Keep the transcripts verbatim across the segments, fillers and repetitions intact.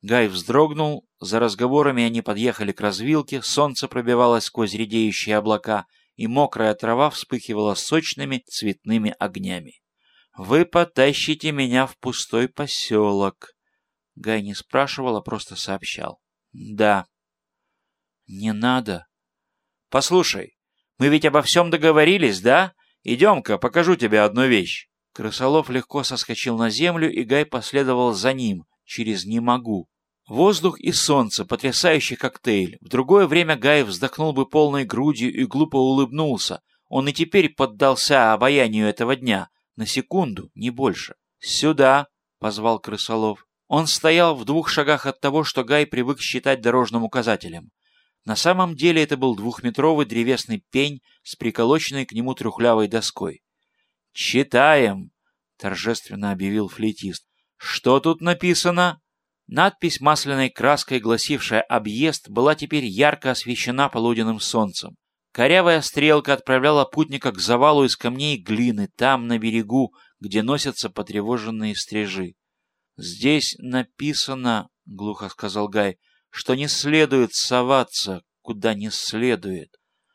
Гай вздрогнул. За разговорами они подъехали к развилке, солнце пробивалось сквозь редеющие облака, и мокрая трава вспыхивала сочными цветными огнями. «Вы потащите меня в пустой поселок». Гай не спрашивал, а просто сообщал. «Да». «Не надо». «Послушай, мы ведь обо всем договорились, да? Идем-ка, покажу тебе одну вещь». Крысолов легко соскочил на землю, и Гай последовал за ним, через «не могу». Воздух и солнце, потрясающий коктейль. В другое время Гай вздохнул бы полной грудью и глупо улыбнулся. Он и теперь поддался обаянию этого дня. На секунду, не больше. «Сюда!» — позвал Крысолов. Он стоял в двух шагах от того, что Гай привык считать дорожным указателем. На самом деле это был двухметровый древесный пень с приколоченной к нему трухлявой доской. «Читаем!» — торжественно объявил флейтист. «Что тут написано?» Надпись масляной краской, гласившая «Объезд», была теперь ярко освещена полуденным солнцем. Корявая стрелка отправляла путника к завалу из камней и глины, там, на берегу, где носятся потревоженные стрижи. «Здесь написано, — глухо сказал Гай, — что не следует соваться, куда не следует».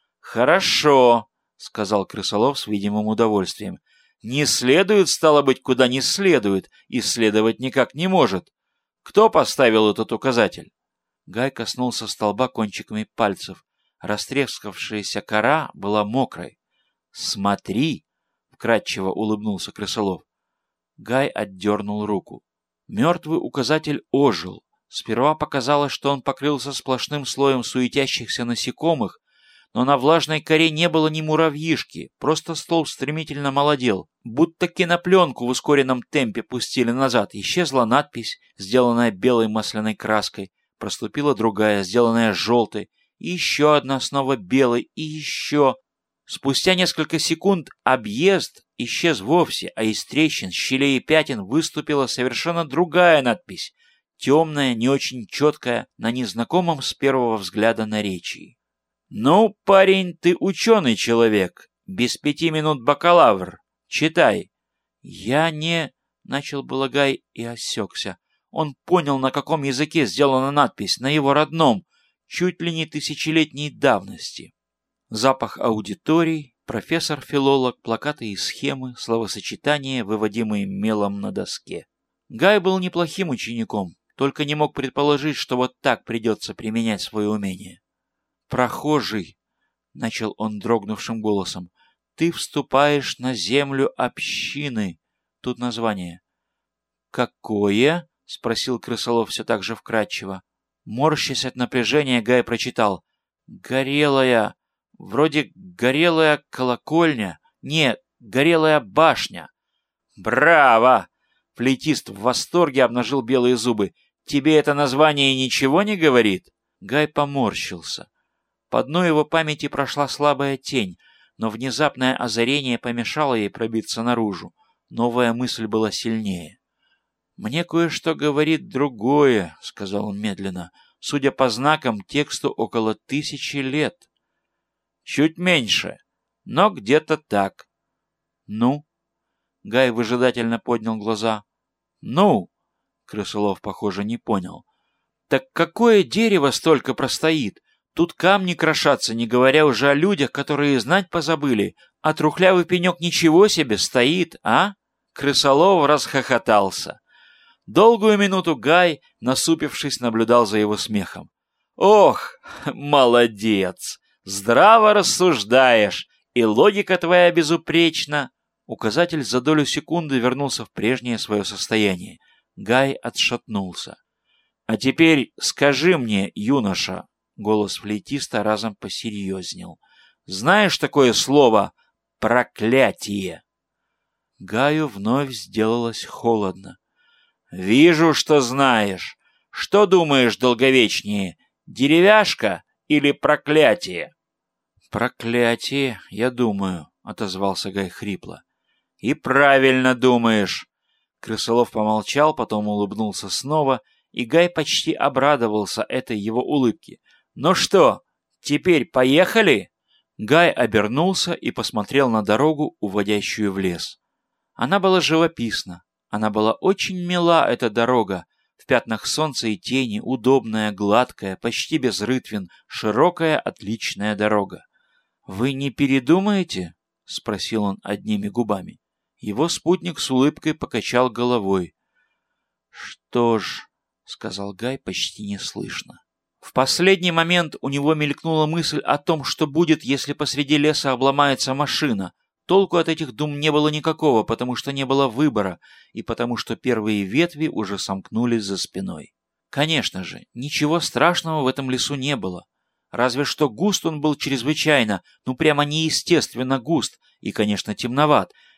«Хорошо, — сказал Крысолов с видимым удовольствием. — Не следует, стало быть, куда не следует, и следовать никак не может. Кто поставил этот указатель?» Гай коснулся столба кончиками пальцев. Растрескавшаяся кора была мокрой. «Смотри!» — вкратчиво улыбнулся Крысолов. Гай отдернул руку. Мертвый указатель ожил. Сперва показалось, что он покрылся сплошным слоем суетящихся насекомых, но на влажной коре не было ни муравьишки, просто столб стремительно молодел. Будто кинопленку в ускоренном темпе пустили назад. Исчезла надпись, сделанная белой масляной краской, проступила другая, сделанная желтой, и еще одна снова белой, и еще. Спустя несколько секунд объезд исчез вовсе, а из трещин, щелей и пятен выступила совершенно другая надпись, темная, не очень четкая, на незнакомом с первого взгляда наречии. «Ну, парень, ты ученый человек, без пяти минут бакалавр. Читай». «Я не...» — начал было Гай и осекся. Он понял, на каком языке сделана надпись, на его родном, чуть ли не тысячелетней давности. Запах аудиторий, профессор-филолог, плакаты и схемы, словосочетания, выводимые мелом на доске. Гай был неплохим учеником, только не мог предположить, что вот так придется применять свое умение. «Прохожий», — начал он дрогнувшим голосом, — «ты вступаешь на землю общины». Тут название. «Какое?» — спросил Крысолов все так же вкратчиво. Морщась от напряжения, Гай прочитал. «Горелая, вроде горелая колокольня. Нет, горелая башня». «Браво!» — флейтист в восторге обнажил белые зубы. «Тебе это название ничего не говорит?» Гай поморщился. По дну его памяти прошла слабая тень, но внезапное озарение помешало ей пробиться наружу. Новая мысль была сильнее. «Мне кое-что говорит другое», — сказал он медленно. «Судя по знакам, тексту около тысячи лет». «Чуть меньше, но где-то так». «Ну?» — Гай выжидательно поднял глаза. «Ну?» — Крысолов, похоже, не понял. «Так какое дерево столько простоит? Тут камни крошатся, не говоря уже о людях, которые знать позабыли. А трухлявый пенек ничего себе стоит, а?» Крысолов расхохотался. Долгую минуту Гай, насупившись, наблюдал за его смехом. «Ох, молодец! Здраво рассуждаешь, и логика твоя безупречна!» Указатель за долю секунды вернулся в прежнее свое состояние. Гай отшатнулся. «А теперь скажи мне, юноша», — голос флейтиста разом посерьезнел, «знаешь такое слово «проклятие»?» Гаю вновь сделалось холодно. «Вижу, что знаешь. Что думаешь долговечнее, деревяшка или проклятие?» «Проклятие, я думаю», — отозвался Гай хрипло. «И правильно думаешь». Крысолов помолчал, потом улыбнулся снова, и Гай почти обрадовался этой его улыбке. «Ну что, теперь поехали?» Гай обернулся и посмотрел на дорогу, уводящую в лес. Она была живописна. Она была очень мила, эта дорога, В пятнах солнца и тени удобная, гладкая, почти без рытвин, широкая, отличная дорога. «Вы не передумаете?» — спросил он одними губами. Его спутник с улыбкой покачал головой. «Что ж», — сказал Гай почти неслышно. В последний момент у него мелькнула мысль о том, что будет, если посреди леса обломается машина. Толку от этих дум не было никакого, потому что не было выбора, и потому что первые ветви уже сомкнулись за спиной. Конечно же, ничего страшного в этом лесу не было. Разве что густ он был чрезвычайно, ну прямо неестественно густ, и, конечно, темноват,